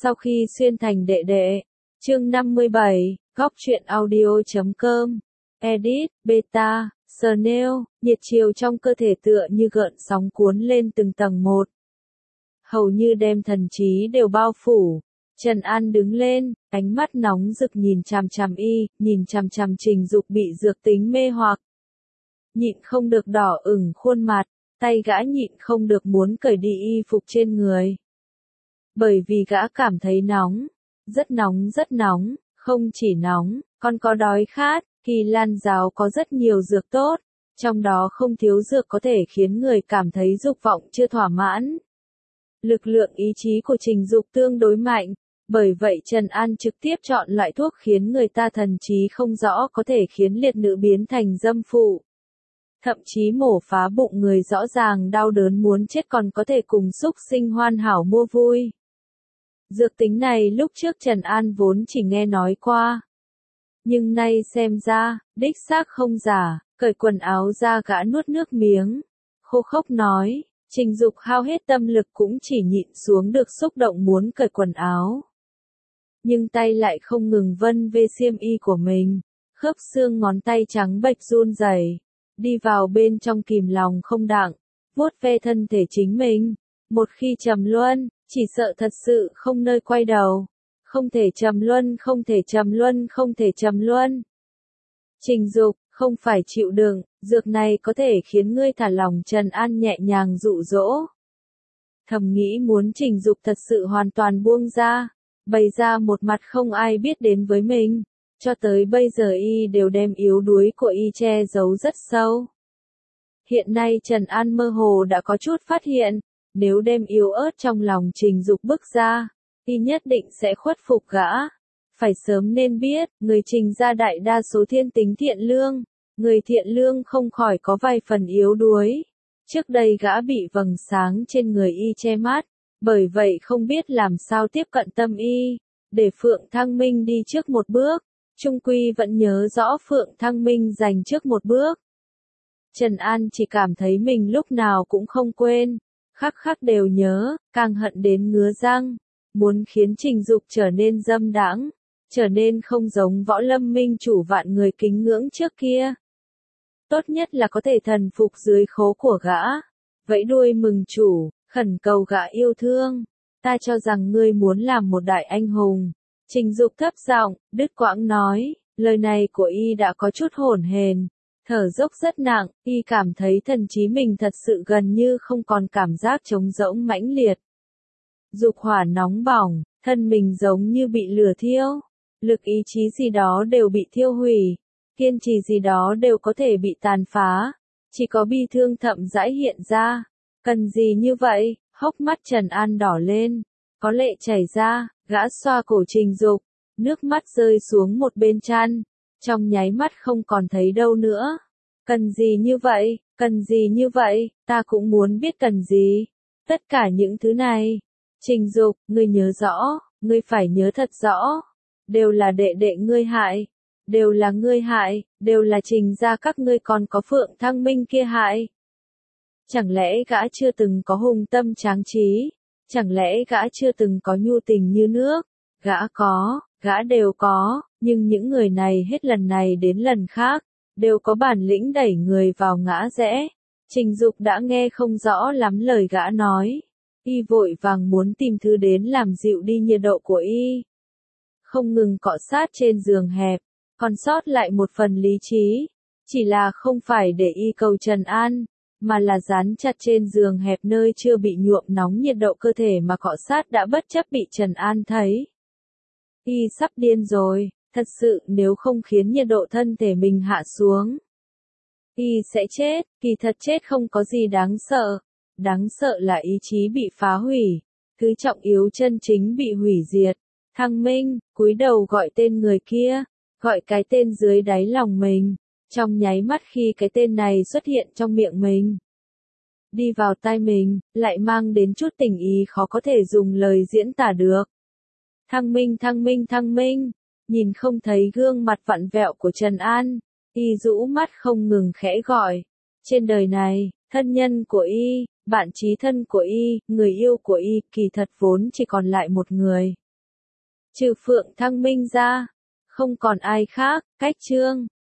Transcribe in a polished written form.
Sau khi xuyên thành đệ đệ. Chương 57, góc truyện audio.com. Edit, beta, Snail, nhiệt chiều trong cơ thể tựa như gợn sóng cuốn lên từng tầng một. Hầu như đem thần trí đều bao phủ. Trần An đứng lên, ánh mắt nóng rực nhìn chằm chằm y, nhìn chằm chằm Trình Dục bị dược tính mê hoặc. Nhịn không được đỏ ửng khuôn mặt, tay gã nhịn không được muốn cởi đi y phục trên người. Bởi vì gã cảm thấy nóng, rất nóng, không chỉ nóng, còn có đói khát. Kỳ Lan giáo có rất nhiều dược tốt, trong đó không thiếu dược có thể khiến người cảm thấy dục vọng chưa thỏa mãn. Lực lượng ý chí của Trình Dục tương đối mạnh, bởi vậy Trần An trực tiếp chọn loại thuốc khiến người ta thần trí không rõ có thể khiến liệt nữ biến thành dâm phụ. Thậm chí mổ phá bụng người rõ ràng đau đớn muốn chết còn có thể cùng súc sinh hoàn hảo mua vui. Dược tính này lúc trước Trần An vốn chỉ nghe nói qua. Nhưng nay xem ra, đích xác không giả, cởi quần áo ra gã nuốt nước miếng. Khô khốc nói, Trình Dục hao hết tâm lực cũng chỉ nhịn xuống được xúc động muốn cởi quần áo. Nhưng tay lại không ngừng vân về xiêm y của mình, khớp xương ngón tay trắng bệch run rẩy, đi vào bên trong kìm lòng không đặng, vuốt ve thân thể chính mình. Một khi trầm luân, chỉ sợ thật sự không nơi quay đầu. Không thể trầm luân, không thể trầm luân, không thể trầm luân. Trình Dục, không phải chịu đựng, dược này có thể khiến ngươi thả lỏng. Trần An nhẹ nhàng dụ dỗ. Thầm nghĩ muốn Trình Dục thật sự hoàn toàn buông ra, bày ra một mặt không ai biết đến với mình. Cho tới bây giờ y đều đem yếu đuối của y che giấu rất sâu. Hiện nay Trần An mơ hồ đã có chút phát hiện, nếu đem yếu ớt trong lòng Trình Dục bức ra, y nhất định sẽ khuất phục gã. Phải sớm nên biết, người Trình gia đại đa số thiên tính thiện lương, người thiện lương không khỏi có vài phần yếu đuối. Trước đây gã bị vầng sáng trên người y che mắt, bởi vậy không biết làm sao tiếp cận tâm y, để Phượng Thăng Minh đi trước một bước, chung quy vẫn nhớ rõ Phượng Thăng Minh giành trước một bước. Trần An chỉ cảm thấy mình lúc nào cũng không quên, khắc khắc đều nhớ, càng hận đến ngứa răng. Muốn khiến Trình Dục trở nên dâm đãng, trở nên không giống Võ Lâm minh chủ vạn người kính ngưỡng trước kia. Tốt nhất là có thể thần phục dưới khố của gã, vẫy đuôi mừng chủ, khẩn cầu gã yêu thương. Ta cho rằng ngươi muốn làm một đại anh hùng. Trình Dục thấp giọng, đứt quãng nói, lời này của y đã có chút hỗn hển, thở dốc rất nặng, y cảm thấy thần trí mình thật sự gần như không còn cảm giác trống rỗng mãnh liệt. Dục hỏa nóng bỏng, thân mình giống như bị lửa thiêu, lực ý chí gì đó đều bị thiêu hủy, kiên trì gì đó đều có thể bị tàn phá, chỉ có bi thương thậm rãi hiện ra. Cần gì như vậy? Hốc mắt Trần An đỏ lên, có lệ chảy ra, gã xoa cổ Trình Dục, nước mắt rơi xuống một bên trán, trong nháy mắt không còn thấy đâu nữa. Cần gì như vậy? Cần gì như vậy? Ta cũng muốn biết cần gì. Tất cả những thứ này. Trình Dục, ngươi nhớ rõ, ngươi phải nhớ thật rõ. Đều là đệ đệ ngươi hại. Đều là ngươi hại, đều là Trình gia các ngươi còn có Phượng Thăng Minh kia hại. Chẳng lẽ gã chưa từng có hùng tâm tráng trí? Chẳng lẽ gã chưa từng có nhu tình như nước? Gã có, gã đều có, nhưng những người này hết lần này đến lần khác, đều có bản lĩnh đẩy người vào ngã rẽ. Trình Dục đã nghe không rõ lắm lời gã nói. Y vội vàng muốn tìm thứ đến làm dịu đi nhiệt độ của y. Không ngừng cọ sát trên giường hẹp, còn sót lại một phần lý trí. Chỉ là không phải để y cầu Trần An, mà là dán chặt trên giường hẹp nơi chưa bị nhuộm nóng nhiệt độ cơ thể mà cọ sát đã bất chấp bị Trần An thấy. Y sắp điên rồi, thật sự nếu không khiến nhiệt độ thân thể mình hạ xuống, y sẽ chết. Kỳ thật chết không có gì đáng sợ. Đáng sợ là ý chí bị phá hủy, thứ trọng yếu chân chính bị hủy diệt. Thăng Minh, cúi đầu gọi tên người kia, gọi cái tên dưới đáy lòng mình, trong nháy mắt khi cái tên này xuất hiện trong miệng mình, đi vào tai mình, lại mang đến chút tình ý khó có thể dùng lời diễn tả được. Thăng Minh, Thăng Minh, Thăng Minh, nhìn không thấy gương mặt vặn vẹo của Trần An, y rũ mắt không ngừng khẽ gọi. Trên đời này, thân nhân của y, bạn chí thân của y, người yêu của y, kỳ thật vốn chỉ còn lại một người. Trừ Phượng Thăng Minh ra, không còn ai khác, cách Trương